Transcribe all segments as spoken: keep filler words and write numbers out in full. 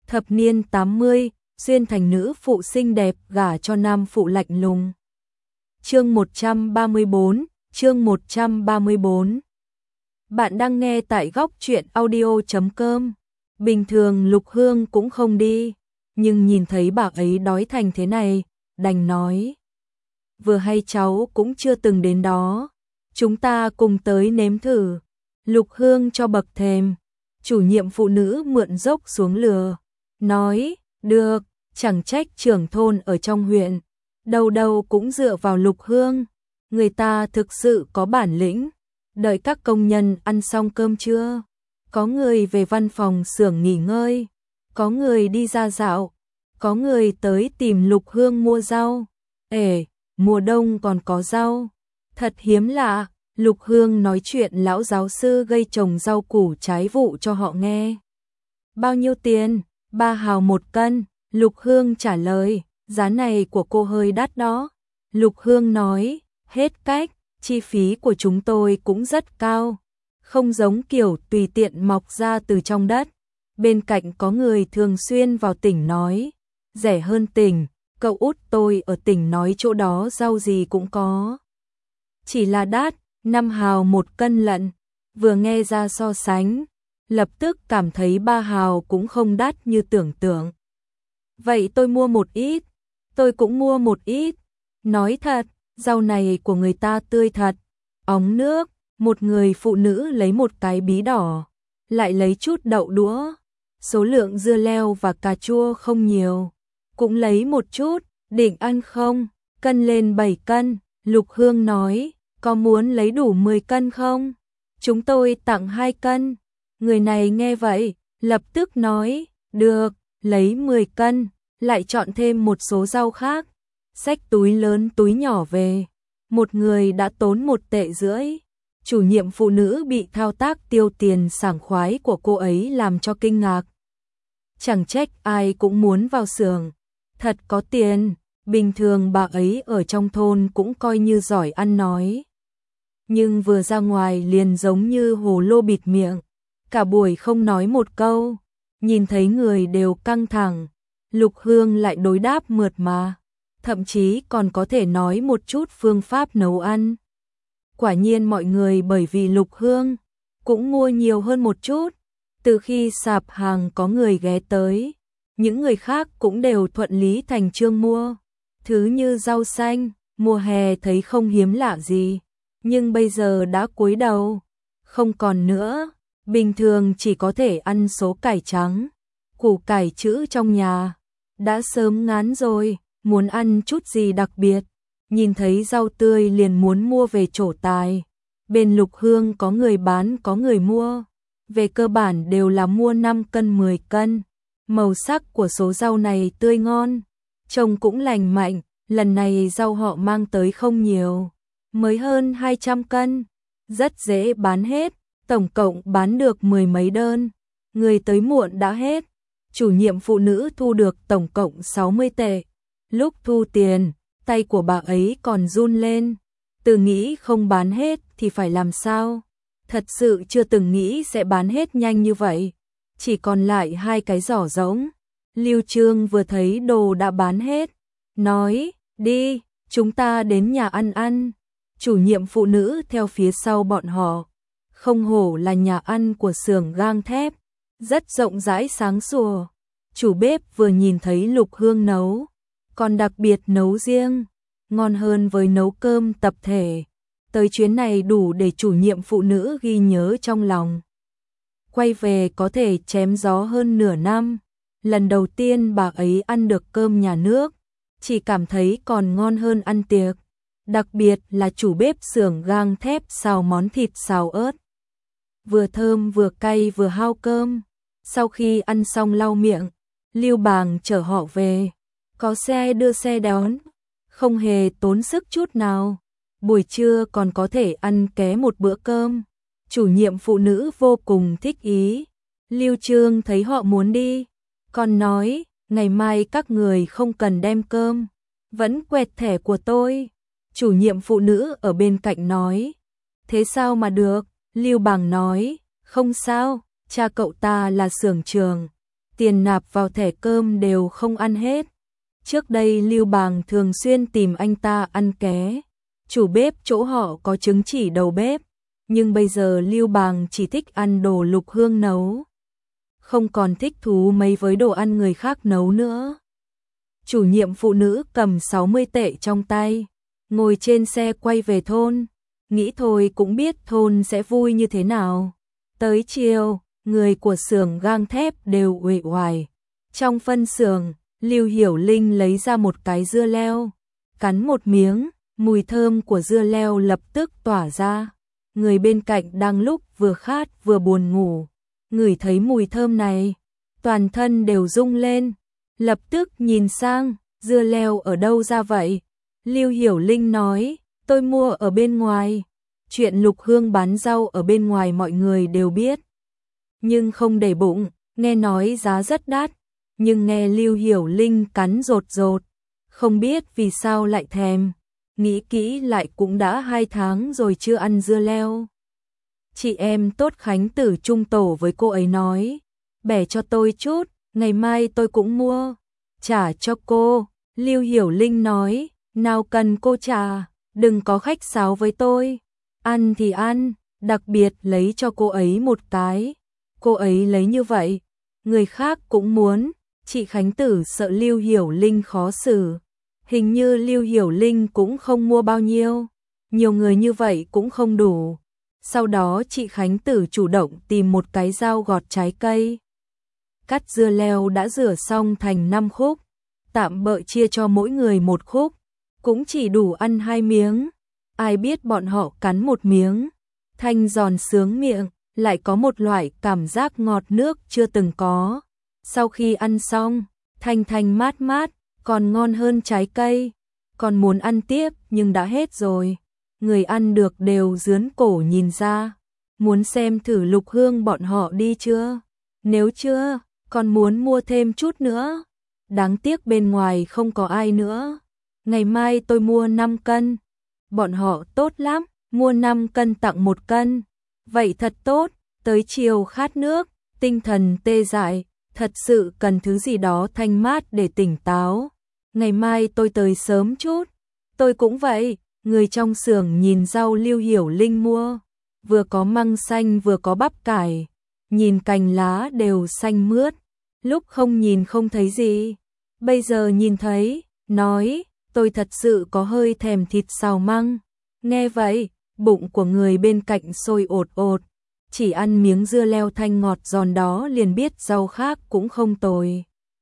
Thập niên tám mươi, xuyên thành nữ phụ xinh đẹp gả cho nam phụ lạnh lùng. Chương một trăm ba mươi bốn, chương một trăm ba mươi bốn. Bạn đang nghe tại góc truyện audio chấm com. Bình thường Lục Hương cũng không đi, nhưng nhìn thấy bà ấy đói thành thế này, đành nói. Vừa hay cháu cũng chưa từng đến đó, chúng ta cùng tới nếm thử. Lục Hương cho bậc thềm, chủ nhiệm phụ nữ mượn dốc xuống lừa, nói, được, chẳng trách trưởng thôn ở trong huyện, đầu đầu cũng dựa vào Lục Hương, người ta thực sự có bản lĩnh. Đợi các công nhân ăn xong cơm trưa, có người về văn phòng xưởng nghỉ ngơi, có người đi ra dạo, có người tới tìm Lục Hương mua rau. Ể, mùa đông còn có rau, thật hiếm lạ. Lục Hương nói chuyện lão giáo sư gây trồng rau củ trái vụ cho họ nghe. Bao nhiêu tiền? Ba hào một cân. Lục Hương trả lời, giá này của cô hơi đắt đó. Lục Hương nói, hết cách, chi phí của chúng tôi cũng rất cao, không giống kiểu tùy tiện mọc ra từ trong đất. Bên cạnh có người thường xuyên vào tỉnh nói, rẻ hơn tỉnh, cậu út tôi ở tỉnh nói chỗ đó rau gì cũng có. Chỉ là đắt, năm hào một cân lận. Vừa nghe ra so sánh, lập tức cảm thấy ba hào cũng không đắt như tưởng tượng. Vậy tôi mua một ít, tôi cũng mua một ít. Nói thật, rau này của người ta tươi thật. Ống nước, một người phụ nữ lấy một cái bí đỏ, lại lấy chút đậu đũa. Số lượng dưa leo và cà chua không nhiều, cũng lấy một chút, định ăn không? Cân lên bảy cân, Lục Hương nói, có muốn lấy đủ mười cân không? Chúng tôi tặng hai cân. Người này nghe vậy, lập tức nói, được, lấy mười cân, lại chọn thêm một số rau khác. Xách túi lớn túi nhỏ về, một người đã tốn một tệ rưỡi. Chủ nhiệm phụ nữ bị thao tác tiêu tiền sảng khoái của cô ấy làm cho kinh ngạc. Chẳng trách ai cũng muốn vào xưởng, thật có tiền. Bình thường bà ấy ở trong thôn cũng coi như giỏi ăn nói, nhưng vừa ra ngoài liền giống như hồ lô bịt miệng, cả buổi không nói một câu. Nhìn thấy người đều căng thẳng, Lục Hương lại đối đáp mượt mà, thậm chí còn có thể nói một chút phương pháp nấu ăn. Quả nhiên mọi người bởi vì Lục Hương cũng mua nhiều hơn một chút. Từ khi sạp hàng có người ghé tới, những người khác cũng đều thuận lý thành chương mua. Thứ như rau xanh, mùa hè thấy không hiếm lạ gì, nhưng bây giờ đã cúi đầu, không còn nữa. Bình thường chỉ có thể ăn số cải trắng, củ cải chữ trong nhà, đã sớm ngán rồi, muốn ăn chút gì đặc biệt. Nhìn thấy rau tươi liền muốn mua về trổ tài. Bên Lục Hương có người bán có người mua, về cơ bản đều là mua năm cân mười cân. Màu sắc của số rau này tươi ngon, trông cũng lành mạnh. Lần này rau họ mang tới không nhiều, mới hơn hai trăm cân, rất dễ bán hết, tổng cộng bán được mười mấy đơn. Người tới muộn đã hết. Chủ nhiệm phụ nữ thu được tổng cộng sáu mươi tệ. Lúc thu tiền, tay của bà ấy còn run lên, từ nghĩ không bán hết thì phải làm sao. Thật sự chưa từng nghĩ sẽ bán hết nhanh như vậy. Chỉ còn lại hai cái giỏ rỗng. Lưu Trương vừa thấy đồ đã bán hết, nói, đi, chúng ta đến nhà ăn ăn. Chủ nhiệm phụ nữ theo phía sau bọn họ. Không hổ là nhà ăn của xưởng gang thép, rất rộng rãi sáng sủa. Chủ bếp vừa nhìn thấy Lục Hương nấu, còn đặc biệt nấu riêng, ngon hơn với nấu cơm tập thể. Tới chuyến này đủ để chủ nhiệm phụ nữ ghi nhớ trong lòng. Quay về có thể chém gió hơn nửa năm. Lần đầu tiên bà ấy ăn được cơm nhà nước, chỉ cảm thấy còn ngon hơn ăn tiệc. Đặc biệt là chủ bếp xưởng gang thép xào món thịt xào ớt, vừa thơm vừa cay vừa hao cơm. Sau khi ăn xong lau miệng, Lưu Bàng chở họ về, có xe đưa xe đón, không hề tốn sức chút nào. Buổi trưa còn có thể ăn ké một bữa cơm. Chủ nhiệm phụ nữ vô cùng thích ý. Lưu Trương thấy họ muốn đi, còn nói, ngày mai các người không cần đem cơm, vẫn quẹt thẻ của tôi. Chủ nhiệm phụ nữ ở bên cạnh nói, thế sao mà được? Lưu Bàng nói, không sao, cha cậu ta là xưởng trưởng, tiền nạp vào thẻ cơm đều không ăn hết. Trước đây Lưu Bàng thường xuyên tìm anh ta ăn ké, chủ bếp chỗ họ có chứng chỉ đầu bếp, nhưng bây giờ Lưu Bàng chỉ thích ăn đồ Lục Hương nấu, không còn thích thú mấy với đồ ăn người khác nấu nữa. Chủ nhiệm phụ nữ cầm sáu mươi tệ trong tay, ngồi trên xe quay về thôn, nghĩ thôi cũng biết thôn sẽ vui như thế nào. Tới chiều, người của xưởng gang thép đều uể oải. Trong phân xưởng, Lưu Hiểu Linh lấy ra một cái dưa leo, cắn một miếng, mùi thơm của dưa leo lập tức tỏa ra. Người bên cạnh đang lúc vừa khát vừa buồn ngủ, ngửi thấy mùi thơm này, toàn thân đều rung lên, lập tức nhìn sang, dưa leo ở đâu ra vậy? Lưu Hiểu Linh nói, tôi mua ở bên ngoài. Chuyện Lục Hương bán rau ở bên ngoài mọi người đều biết, nhưng không để bụng, nghe nói giá rất đắt, nhưng nghe Lưu Hiểu Linh cắn rột rột, không biết vì sao lại thèm, nghĩ kỹ lại cũng đã hai tháng rồi chưa ăn dưa leo. Chị em Tốt Khánh Tử chung tổ với cô ấy nói, bẻ cho tôi chút, ngày mai tôi cũng mua, trả cho cô. Lưu Hiểu Linh nói, nào cần cô trả, đừng có khách sáo với tôi, ăn thì ăn, đặc biệt lấy cho cô ấy một cái. Cô ấy lấy như vậy, người khác cũng muốn. Chị Khánh Tử sợ Lưu Hiểu Linh khó xử, hình như Lưu Hiểu Linh cũng không mua bao nhiêu, nhiều người như vậy cũng không đủ. Sau đó chị Khánh Tử chủ động tìm một cái dao gọt trái cây, cắt dưa leo đã rửa xong thành năm khúc, tạm bợ chia cho mỗi người một khúc, cũng chỉ đủ ăn hai miếng. Ai biết bọn họ cắn một miếng, thanh giòn sướng miệng, lại có một loại cảm giác ngọt nước chưa từng có. Sau khi ăn xong, thanh thanh mát mát, còn ngon hơn trái cây. Còn muốn ăn tiếp nhưng đã hết rồi. Người ăn được đều rướn cổ nhìn ra, muốn xem thử Lục Hương bọn họ đi chưa. Nếu chưa, còn muốn mua thêm chút nữa. Đáng tiếc bên ngoài không có ai nữa. Ngày mai tôi mua năm cân. Bọn họ tốt lắm, mua năm cân tặng một cân. Vậy thật tốt, tới chiều khát nước, tinh thần tê dại, thật sự cần thứ gì đó thanh mát để tỉnh táo. Ngày mai tôi tới sớm chút. Tôi cũng vậy. Người trong xưởng nhìn rau Lưu Hiểu Linh mua, vừa có măng xanh vừa có bắp cải, nhìn cành lá đều xanh mướt, lúc không nhìn không thấy gì, bây giờ nhìn thấy, nói, tôi thật sự có hơi thèm thịt xào măng. Nghe vậy, bụng của người bên cạnh sôi ột ột, chỉ ăn miếng dưa leo thanh ngọt giòn đó liền biết rau khác cũng không tồi.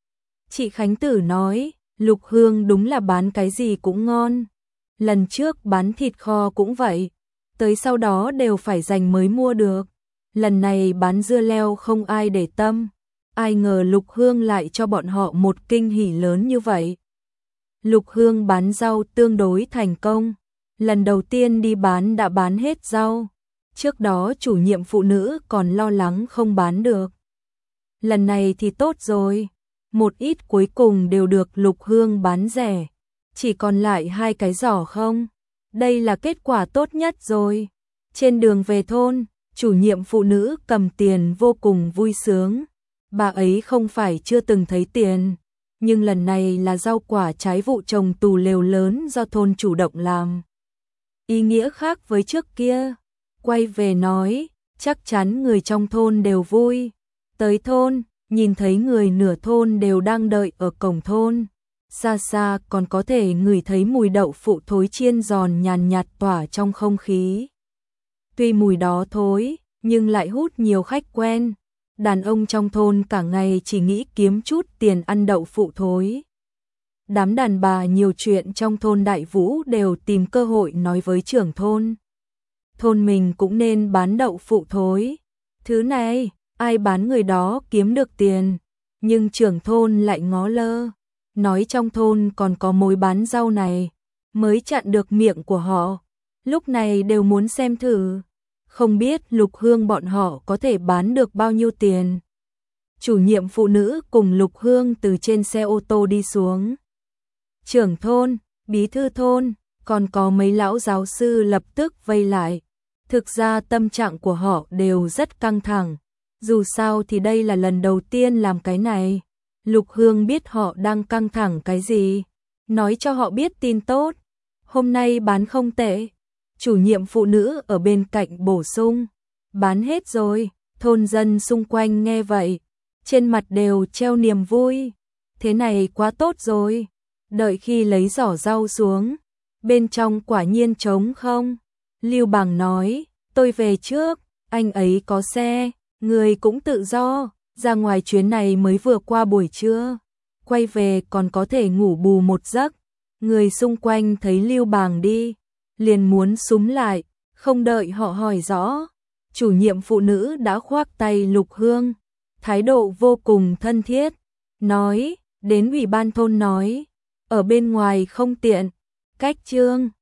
Chị Khánh Tử nói, Lục Hương đúng là bán cái gì cũng ngon. Lần trước bán thịt kho cũng vậy, tới sau đó đều phải dành mới mua được. Lần này bán dưa leo không ai để tâm, ai ngờ Lục Hương lại cho bọn họ một kinh hỉ lớn như vậy. Lục Hương bán rau tương đối thành công, lần đầu tiên đi bán đã bán hết rau. Trước đó chủ nhiệm phụ nữ còn lo lắng không bán được. Lần này thì tốt rồi, một ít cuối cùng đều được Lục Hương bán rẻ. Chỉ còn lại hai cái giỏ không? Đây là kết quả tốt nhất rồi. Trên đường về thôn, chủ nhiệm phụ nữ cầm tiền vô cùng vui sướng. Bà ấy không phải chưa từng thấy tiền, nhưng lần này là rau quả trái vụ trồng tù lều lớn do thôn chủ động làm. Ý nghĩa khác với trước kia. Quay về nói, chắc chắn người trong thôn đều vui. Tới thôn, nhìn thấy người nửa thôn đều đang đợi ở cổng thôn. Xa xa còn có thể ngửi thấy mùi đậu phụ thối chiên giòn nhàn nhạt tỏa trong không khí. Tuy mùi đó thối, nhưng lại hút nhiều khách quen. Đàn ông trong thôn cả ngày chỉ nghĩ kiếm chút tiền ăn đậu phụ thối. Đám đàn bà nhiều chuyện trong thôn Đại Vũ đều tìm cơ hội nói với trưởng thôn. Thôn mình cũng nên bán đậu phụ thối. Thứ này, ai bán người đó kiếm được tiền. Nhưng trưởng thôn lại ngó lơ. Nói trong thôn còn có mối bán rau này, mới chặn được miệng của họ. Lúc này đều muốn xem thử, không biết Lục Hương bọn họ có thể bán được bao nhiêu tiền. Chủ nhiệm phụ nữ cùng Lục Hương từ trên xe ô tô đi xuống. Trưởng thôn, bí thư thôn, còn có mấy lão giáo sư lập tức vây lại. Thực ra tâm trạng của họ đều rất căng thẳng. Dù sao thì đây là lần đầu tiên làm cái này. Lục Hương biết họ đang căng thẳng cái gì, nói cho họ biết tin tốt. Hôm nay bán không tệ. Chủ nhiệm phụ nữ ở bên cạnh bổ sung. Bán hết rồi. Thôn dân xung quanh nghe vậy, trên mặt đều treo niềm vui. Thế này quá tốt rồi. Đợi khi lấy giỏ rau xuống, bên trong quả nhiên trống không. Lưu Bằng nói, tôi về trước, anh ấy có xe, người cũng tự do, ra ngoài chuyến này mới vừa qua buổi trưa, quay về còn có thể ngủ bù một giấc. Người xung quanh thấy Lưu Bằng đi, liền muốn súm lại, không đợi họ hỏi rõ. Chủ nhiệm phụ nữ đã khoác tay Lục Hương, thái độ vô cùng thân thiết, nói, đến ủy ban thôn nói, ở bên ngoài không tiện, cách Trương